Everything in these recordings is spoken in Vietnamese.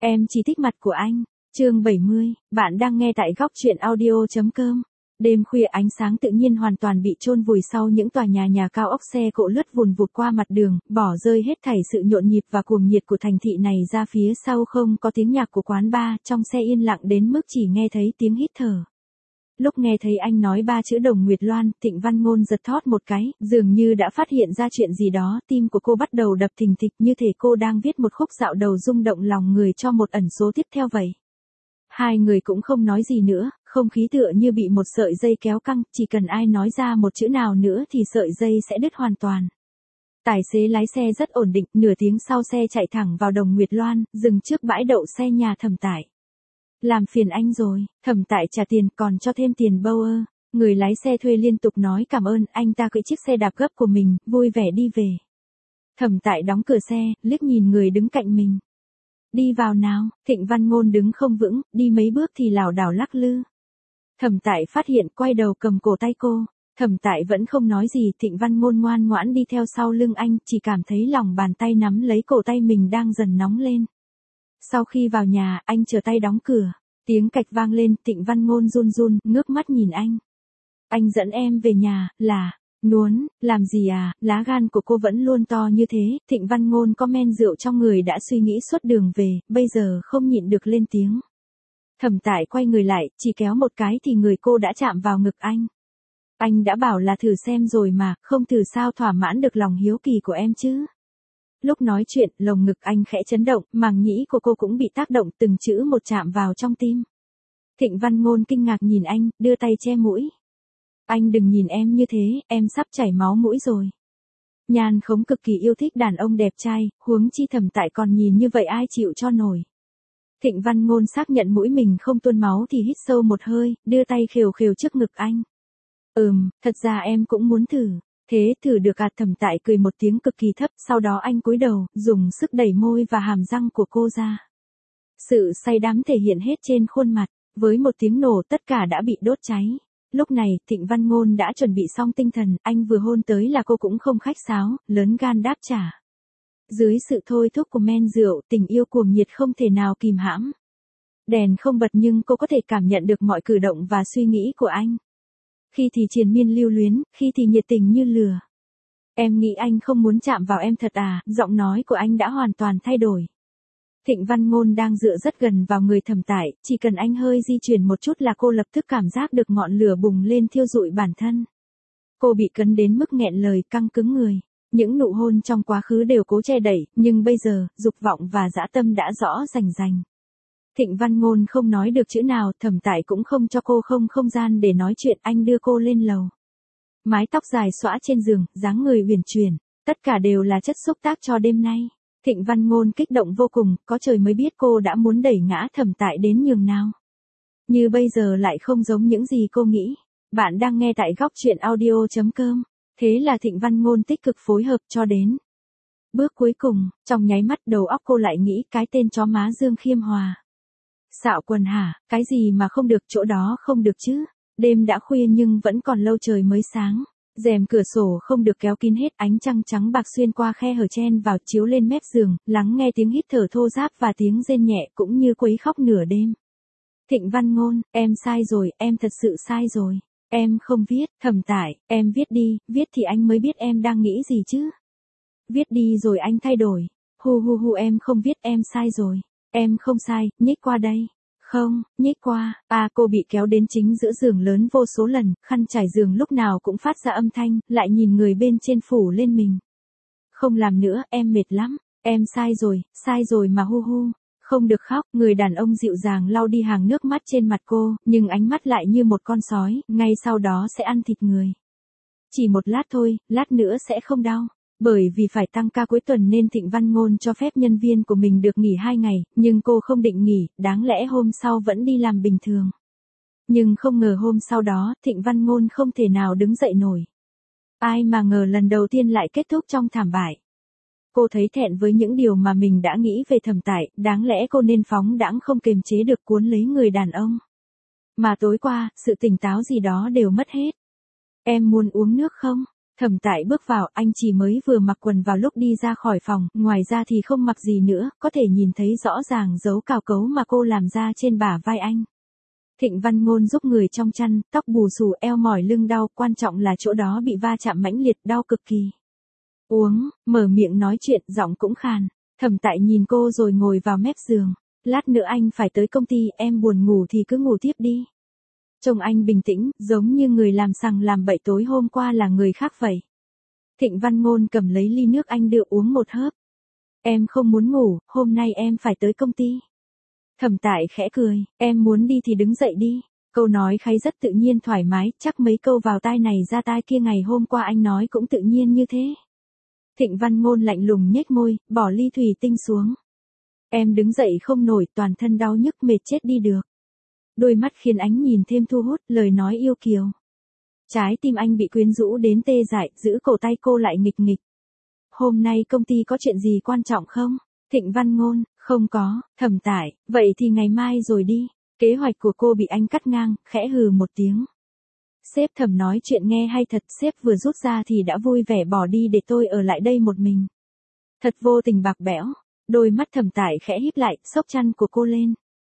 Em chỉ thích mặt của anh. Chương 70, bạn đang nghe tại góc truyện audio.com. Đêm khuya ánh sáng tự nhiên hoàn toàn bị chôn vùi sau những tòa nhà cao ốc, xe cộ lướt vùn vụt qua mặt đường, bỏ rơi hết thảy sự nhộn nhịp và cuồng nhiệt của thành thị này ra phía sau. Không có tiếng nhạc của quán bar, trong xe yên lặng đến mức chỉ nghe thấy tiếng hít thở. Lúc nghe thấy anh nói ba chữ Đồng Nguyệt Loan, Thịnh Văn Ngôn giật thót một cái, dường như đã phát hiện ra chuyện gì đó, tim của cô bắt đầu đập thình thịch như thể cô đang viết một khúc dạo đầu rung động lòng người cho một ẩn số tiếp theo vậy. Hai người cũng không nói gì nữa, không khí tựa như bị một sợi dây kéo căng, chỉ cần ai nói ra một chữ nào nữa thì sợi dây sẽ đứt hoàn toàn. Tài xế lái xe rất ổn định, nửa tiếng sau xe chạy thẳng vào Đồng Nguyệt Loan, dừng trước bãi đậu xe nhà Thẩm Tại. Làm phiền anh rồi, Thẩm Tại trả tiền còn cho thêm tiền Bauer. Người lái xe thuê liên tục nói cảm ơn, anh ta cưỡi chiếc xe đạp gấp của mình, vui vẻ đi về. Thẩm Tại đóng cửa xe, liếc nhìn người đứng cạnh mình. Đi vào nào. Thịnh Văn Ngôn đứng không vững, đi mấy bước thì lảo đảo lắc lư. Thẩm Tại phát hiện, quay đầu cầm cổ tay cô. Thẩm Tại vẫn không nói gì, Thịnh Văn Ngôn ngoan ngoãn đi theo sau lưng anh, chỉ cảm thấy lòng bàn tay nắm lấy cổ tay mình đang dần nóng lên. Sau khi vào nhà, anh trở tay đóng cửa. Tiếng cạch vang lên, Thịnh Văn Ngôn run run, ngước mắt nhìn anh. Anh dẫn em về nhà, là... Nuốn, làm gì à, lá gan của cô vẫn luôn to như thế. Thịnh Văn Ngôn có men rượu trong người đã suy nghĩ suốt đường về, bây giờ không nhịn được lên tiếng. Thẩm Tại quay người lại, chỉ kéo một cái thì người cô đã chạm vào ngực anh. Anh đã bảo là thử xem rồi mà, không thử sao thỏa mãn được lòng hiếu kỳ của em chứ. Lúc nói chuyện, lồng ngực anh khẽ chấn động, màng nhĩ của cô cũng bị tác động, từng chữ một chạm vào trong tim. Thịnh Văn Ngôn kinh ngạc nhìn anh, đưa tay che mũi. Anh đừng nhìn em như thế, em sắp chảy máu mũi rồi. Nhan Khống cực kỳ yêu thích đàn ông đẹp trai, huống chi Thẩm Tại còn nhìn như vậy ai chịu cho nổi. Thịnh Văn Ngôn xác nhận mũi mình không tuôn máu thì hít sâu một hơi, đưa tay khều khều trước ngực anh. Thật ra em cũng muốn thử. Thế thử được à? Thẩm Tại cười một tiếng cực kỳ thấp, sau đó anh cúi đầu, dùng sức đẩy môi và hàm răng của cô ra. Sự say đắm thể hiện hết trên khuôn mặt, với một tiếng nổ tất cả đã bị đốt cháy. Lúc này, Thịnh Văn Ngôn đã chuẩn bị xong tinh thần, anh vừa hôn tới là cô cũng không khách sáo, lớn gan đáp trả. Dưới sự thôi thúc của men rượu, tình yêu cuồng nhiệt không thể nào kìm hãm. Đèn không bật nhưng cô có thể cảm nhận được mọi cử động và suy nghĩ của anh. Khi thì triền miên lưu luyến, khi thì nhiệt tình như lửa. Em nghĩ anh không muốn chạm vào em thật à? Giọng nói của anh đã hoàn toàn thay đổi. Thịnh Văn Ngôn đang dựa rất gần vào người Thẩm Tại, chỉ cần anh hơi di chuyển một chút là cô lập tức cảm giác được ngọn lửa bùng lên thiêu rụi bản thân. Cô bị cấn đến mức nghẹn lời, căng cứng người. Những nụ hôn trong quá khứ đều cố che đậy, nhưng bây giờ, dục vọng và dã tâm đã rõ rành rành. Thịnh Văn Ngôn không nói được chữ nào, Thẩm Tại cũng không cho cô không gian để nói chuyện, anh đưa cô lên lầu. Mái tóc dài xõa trên giường, dáng người uyển chuyển, tất cả đều là chất xúc tác cho đêm nay. Thịnh Văn Ngôn kích động vô cùng, có trời mới biết cô đã muốn đẩy ngã Thẩm Tại đến nhường nào. Như bây giờ lại không giống những gì cô nghĩ. Bạn đang nghe tại góc truyện audio.com. Thế là Thịnh Văn Ngôn tích cực phối hợp cho đến bước cuối cùng, trong nháy mắt đầu óc cô lại nghĩ cái tên chó má Dương Khiêm Hòa. Xạo quần hả, cái gì mà không được, chỗ đó không được chứ. Đêm đã khuya nhưng vẫn còn lâu trời mới sáng. Rèm cửa sổ không được kéo kín hết, ánh trăng trắng bạc xuyên qua khe hở chen vào chiếu lên mép giường, lắng nghe tiếng hít thở thô ráp và tiếng rên nhẹ cũng như quấy khóc nửa đêm. Thịnh Văn Ngôn, em sai rồi, em thật sự sai rồi. Em không viết. Thẩm Tại, em viết đi, viết thì anh mới biết em đang nghĩ gì chứ. Viết đi rồi anh thay đổi. Hu em không viết, em sai rồi. Em không sai, nhích qua đây. Không, nhích qua. Cô bị kéo đến chính giữa giường lớn vô số lần, khăn trải giường lúc nào cũng phát ra âm thanh, lại nhìn người bên trên phủ lên mình. Không làm nữa, em mệt lắm. Em sai rồi mà hu. Không được khóc, người đàn ông dịu dàng lau đi hàng nước mắt trên mặt cô, nhưng ánh mắt lại như một con sói, ngay sau đó sẽ ăn thịt người. Chỉ một lát thôi, lát nữa sẽ không đau. Bởi vì phải tăng ca cuối tuần nên Thịnh Văn Ngôn cho phép nhân viên của mình được nghỉ 2 ngày, nhưng cô không định nghỉ, đáng lẽ hôm sau vẫn đi làm bình thường. Nhưng không ngờ hôm sau đó, Thịnh Văn Ngôn không thể nào đứng dậy nổi. Ai mà ngờ lần đầu tiên lại kết thúc trong thảm bại. Cô thấy thẹn với những điều mà mình đã nghĩ về Thẩm Tại, đáng lẽ cô nên phóng đãng không kềm chế được cuốn lấy người đàn ông. Mà tối qua, sự tỉnh táo gì đó đều mất hết. Em muốn uống nước không? Thẩm Tại bước vào, anh chỉ mới vừa mặc quần vào lúc đi ra khỏi phòng, ngoài ra thì không mặc gì nữa, có thể nhìn thấy rõ ràng dấu cào cấu mà cô làm ra trên bả vai anh. Thịnh Văn Ngôn giúp người trong chăn, tóc bù xù, eo mỏi lưng đau, quan trọng là chỗ đó bị va chạm mãnh liệt, đau cực kỳ. Uống, mở miệng nói chuyện, giọng cũng khàn. Thẩm Tại nhìn cô rồi ngồi vào mép giường. Lát nữa anh phải tới công ty, em buồn ngủ thì cứ ngủ tiếp đi. Trông anh bình tĩnh, giống như người làm sằng làm bậy tối hôm qua là người khác vậy. Thịnh Văn Ngôn cầm lấy ly nước anh đưa uống một hớp. Em không muốn ngủ, hôm nay em phải tới công ty. Thẩm Tại khẽ cười, em muốn đi thì đứng dậy đi. Câu nói khay rất tự nhiên thoải mái, chắc mấy câu vào tai này ra tai kia ngày hôm qua anh nói cũng tự nhiên như thế. Thịnh Văn Ngôn lạnh lùng nhếch môi, bỏ ly thủy tinh xuống. Em đứng dậy không nổi, toàn thân đau nhức mệt chết đi được. Đôi mắt khiến ánh nhìn thêm thu hút, lời nói yêu kiều. Trái tim anh bị quyến rũ đến tê dại, giữ cổ tay cô lại nghịch nghịch. Hôm nay công ty có chuyện gì quan trọng không? Thịnh Văn Ngôn, không có. Thẩm Tại, vậy thì ngày mai rồi đi. Kế hoạch của cô bị anh cắt ngang, khẽ hừ một tiếng. Sếp Thẩm nói chuyện nghe hay thật, sếp vừa rút ra thì đã vui vẻ bỏ đi để tôi ở lại đây một mình. Thật vô tình bạc bẽo. Đôi mắt Thẩm Tại khẽ híp lại, xốc chăn của cô lên.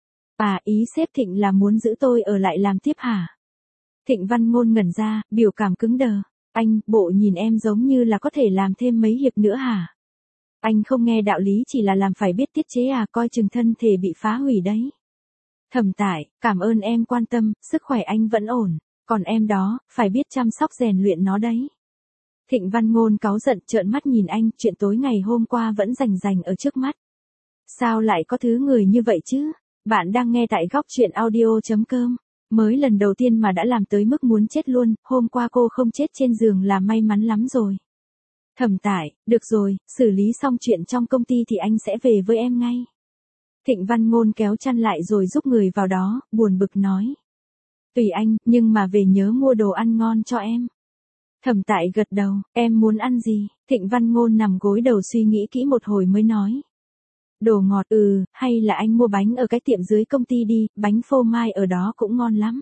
À, ý sếp Thịnh là muốn giữ tôi ở lại làm tiếp hả? Thịnh Văn Ngôn ngẩn ra, biểu cảm cứng đờ. Anh, bộ nhìn em giống như là có thể làm thêm mấy hiệp nữa hả? Anh không nghe đạo lý chỉ là làm phải biết tiết chế à, coi chừng thân thể bị phá hủy đấy. Thẩm Tại, cảm ơn em quan tâm, sức khỏe anh vẫn ổn. Còn em đó, phải biết chăm sóc rèn luyện nó đấy. Thịnh Văn Ngôn cáu giận trợn mắt nhìn anh, chuyện tối ngày hôm qua vẫn rành rành ở trước mắt. Sao lại có thứ người như vậy chứ? Bạn đang nghe tại góc truyện audio.com. Mới lần đầu tiên mà đã làm tới mức muốn chết luôn, hôm qua cô không chết trên giường là may mắn lắm rồi. Thẩm Tại, được rồi, xử lý xong chuyện trong công ty thì anh sẽ về với em ngay. Thịnh Văn Ngôn kéo chăn lại rồi giúp người vào đó, buồn bực nói. Tùy anh, nhưng mà về nhớ mua đồ ăn ngon cho em. Thẩm Tại gật đầu, em muốn ăn gì? Thịnh Văn Ngôn nằm gối đầu suy nghĩ kỹ một hồi mới nói. Đồ ngọt, hay là anh mua bánh ở cái tiệm dưới công ty đi, bánh phô mai ở đó cũng ngon lắm.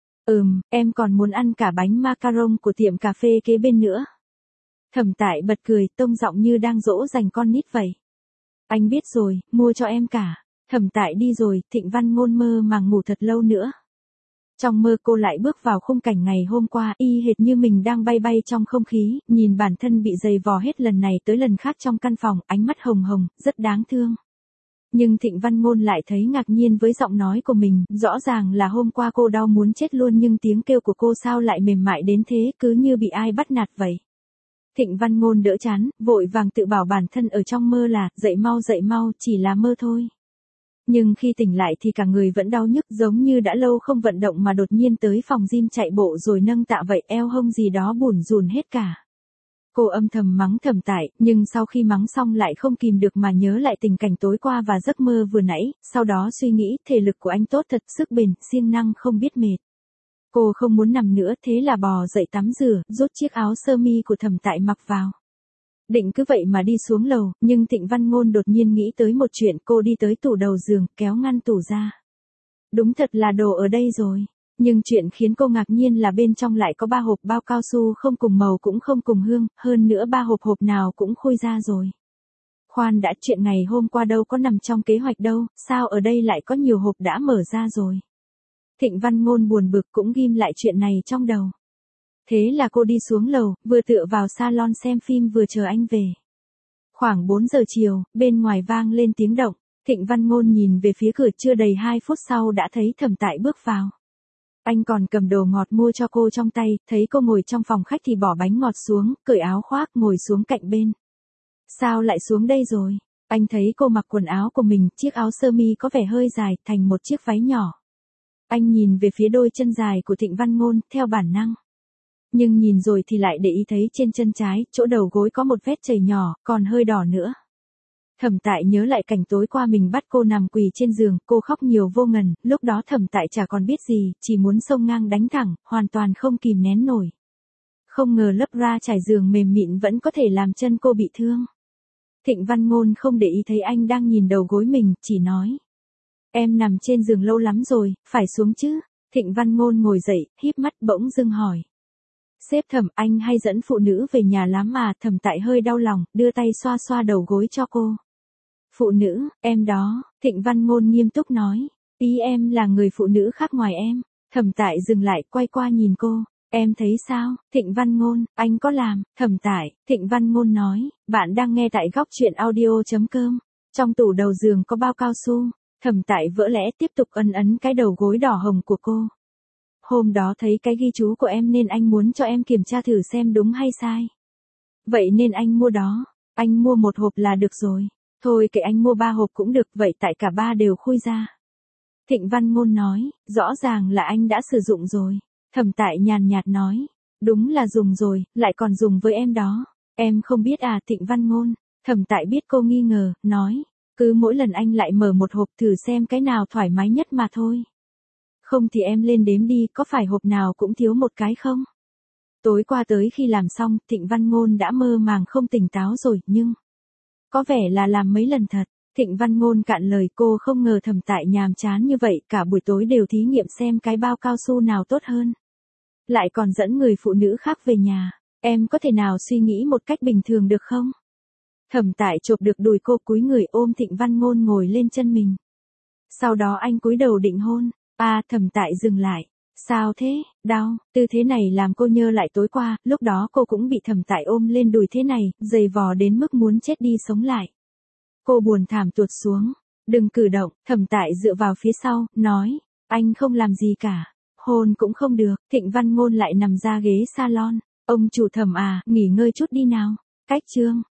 Em còn muốn ăn cả bánh macaron của tiệm cà phê kế bên nữa. Thẩm Tại bật cười, tông giọng như đang dỗ dành con nít vậy. Anh biết rồi, mua cho em cả. Thẩm Tại đi rồi, Thịnh Văn Ngôn mơ màng ngủ thật lâu nữa. Trong mơ cô lại bước vào khung cảnh ngày hôm qua, y hệt như mình đang bay bay trong không khí, nhìn bản thân bị giày vò hết lần này tới lần khác trong căn phòng, ánh mắt hồng hồng, rất đáng thương. Nhưng Thịnh Văn Ngôn lại thấy ngạc nhiên với giọng nói của mình, rõ ràng là hôm qua cô đau muốn chết luôn nhưng tiếng kêu của cô sao lại mềm mại đến thế, cứ như bị ai bắt nạt vậy. Thịnh Văn Ngôn đỡ chán, vội vàng tự bảo bản thân ở trong mơ là, dậy mau, chỉ là mơ thôi. Nhưng khi tỉnh lại thì cả người vẫn đau nhức giống như đã lâu không vận động mà đột nhiên tới phòng gym chạy bộ rồi nâng tạ vậy, eo hông gì đó bủn rủn hết cả. Cô âm thầm mắng Thẩm Tại, nhưng sau khi mắng xong lại không kìm được mà nhớ lại tình cảnh tối qua và giấc mơ vừa nãy, sau đó suy nghĩ, thể lực của anh tốt thật, sức bền, siêng năng không biết mệt. Cô không muốn nằm nữa, thế là bò dậy tắm rửa, rút chiếc áo sơ mi của Thẩm Tại mặc vào. Định cứ vậy mà đi xuống lầu, nhưng Thịnh Văn Ngôn đột nhiên nghĩ tới một chuyện, cô đi tới tủ đầu giường, kéo ngăn tủ ra. Đúng thật là đồ ở đây rồi. Nhưng chuyện khiến cô ngạc nhiên là bên trong lại có 3 hộp bao cao su không cùng màu cũng không cùng hương, hơn nữa 3 hộp nào cũng khui ra rồi. Khoan đã, chuyện ngày hôm qua đâu có nằm trong kế hoạch đâu, sao ở đây lại có nhiều hộp đã mở ra rồi. Thịnh Văn Ngôn buồn bực cũng ghim lại chuyện này trong đầu. Thế là cô đi xuống lầu, vừa tựa vào salon xem phim vừa chờ anh về. Khoảng 4 giờ chiều, bên ngoài vang lên tiếng động, Thịnh Văn Ngôn nhìn về phía cửa, chưa đầy 2 phút sau đã thấy Thẩm Tại bước vào. Anh còn cầm đồ ngọt mua cho cô trong tay, thấy cô ngồi trong phòng khách thì bỏ bánh ngọt xuống, cởi áo khoác ngồi xuống cạnh bên. Sao lại xuống đây rồi? Anh thấy cô mặc quần áo của mình, chiếc áo sơ mi có vẻ hơi dài, thành một chiếc váy nhỏ. Anh nhìn về phía đôi chân dài của Thịnh Văn Ngôn, theo bản năng. Nhưng nhìn rồi thì lại để ý thấy trên chân trái, chỗ đầu gối có một vết chảy nhỏ, còn hơi đỏ nữa. Thẩm Tại nhớ lại cảnh tối qua mình bắt cô nằm quỳ trên giường, cô khóc nhiều vô ngần, lúc đó Thẩm Tại chả còn biết gì, chỉ muốn xông ngang đánh thẳng, hoàn toàn không kìm nén nổi. Không ngờ lớp ra trải giường mềm mịn vẫn có thể làm chân cô bị thương. Thịnh Văn Ngôn không để ý thấy anh đang nhìn đầu gối mình, chỉ nói. Em nằm trên giường lâu lắm rồi, phải xuống chứ. Thịnh Văn Ngôn ngồi dậy, híp mắt bỗng dưng hỏi. Sếp Thẩm, anh hay dẫn phụ nữ về nhà lắm mà. Thẩm Tại hơi đau lòng, đưa tay xoa xoa đầu gối cho cô. Phụ nữ, em đó, Thịnh Văn Ngôn nghiêm túc nói. Ý em là người phụ nữ khác ngoài em. Thẩm Tại dừng lại, quay qua nhìn cô. Em thấy sao, Thịnh Văn Ngôn, anh có làm? Thẩm Tại, Thịnh Văn Ngôn nói. Bạn đang nghe tại góc chuyện audio.com. Trong tủ đầu giường có bao cao su. Thẩm Tại vỡ lẽ tiếp tục ấn cái đầu gối đỏ hồng của cô. Hôm đó thấy cái ghi chú của em nên anh muốn cho em kiểm tra thử xem đúng hay sai. Vậy nên anh mua đó. Anh mua 1 hộp là được rồi. Thôi kệ, anh mua 3 hộp cũng được, vậy tại cả 3 đều khui ra. Thịnh Văn Ngôn nói, rõ ràng là anh đã sử dụng rồi. Thẩm Tại nhàn nhạt nói, đúng là dùng rồi, lại còn dùng với em đó. Em không biết à? Thịnh Văn Ngôn. Thẩm Tại biết cô nghi ngờ, nói, cứ mỗi lần anh lại mở 1 hộp thử xem cái nào thoải mái nhất mà thôi. Không thì em lên đếm đi, có phải hộp nào cũng thiếu một cái không? Tối qua tới khi làm xong, Thịnh Văn Ngôn đã mơ màng không tỉnh táo rồi, nhưng có vẻ là làm mấy lần thật. Thịnh Văn Ngôn cạn lời, cô không ngờ Thẩm Tại nhàm chán như vậy, cả buổi tối đều thí nghiệm xem cái bao cao su nào tốt hơn. Lại còn dẫn người phụ nữ khác về nhà. Em có thể nào suy nghĩ một cách bình thường được không? Thẩm Tại chộp được đùi cô, cúi người ôm Thịnh Văn Ngôn ngồi lên chân mình. Sau đó anh cúi đầu định hôn. Thẩm Tại dừng lại. Sao thế, đau? Tư thế này làm cô nhớ lại tối qua, lúc đó cô cũng bị Thẩm Tại ôm lên đùi thế này, giày vò đến mức muốn chết đi sống lại. Cô buồn thảm tuột xuống. Đừng cử động. Thẩm Tại dựa vào phía sau, nói, anh không làm gì cả. Hôn cũng không được. Thịnh Văn Ngôn lại nằm ra ghế salon. Ông chủ Thẩm à, nghỉ ngơi chút đi nào. Cách chương.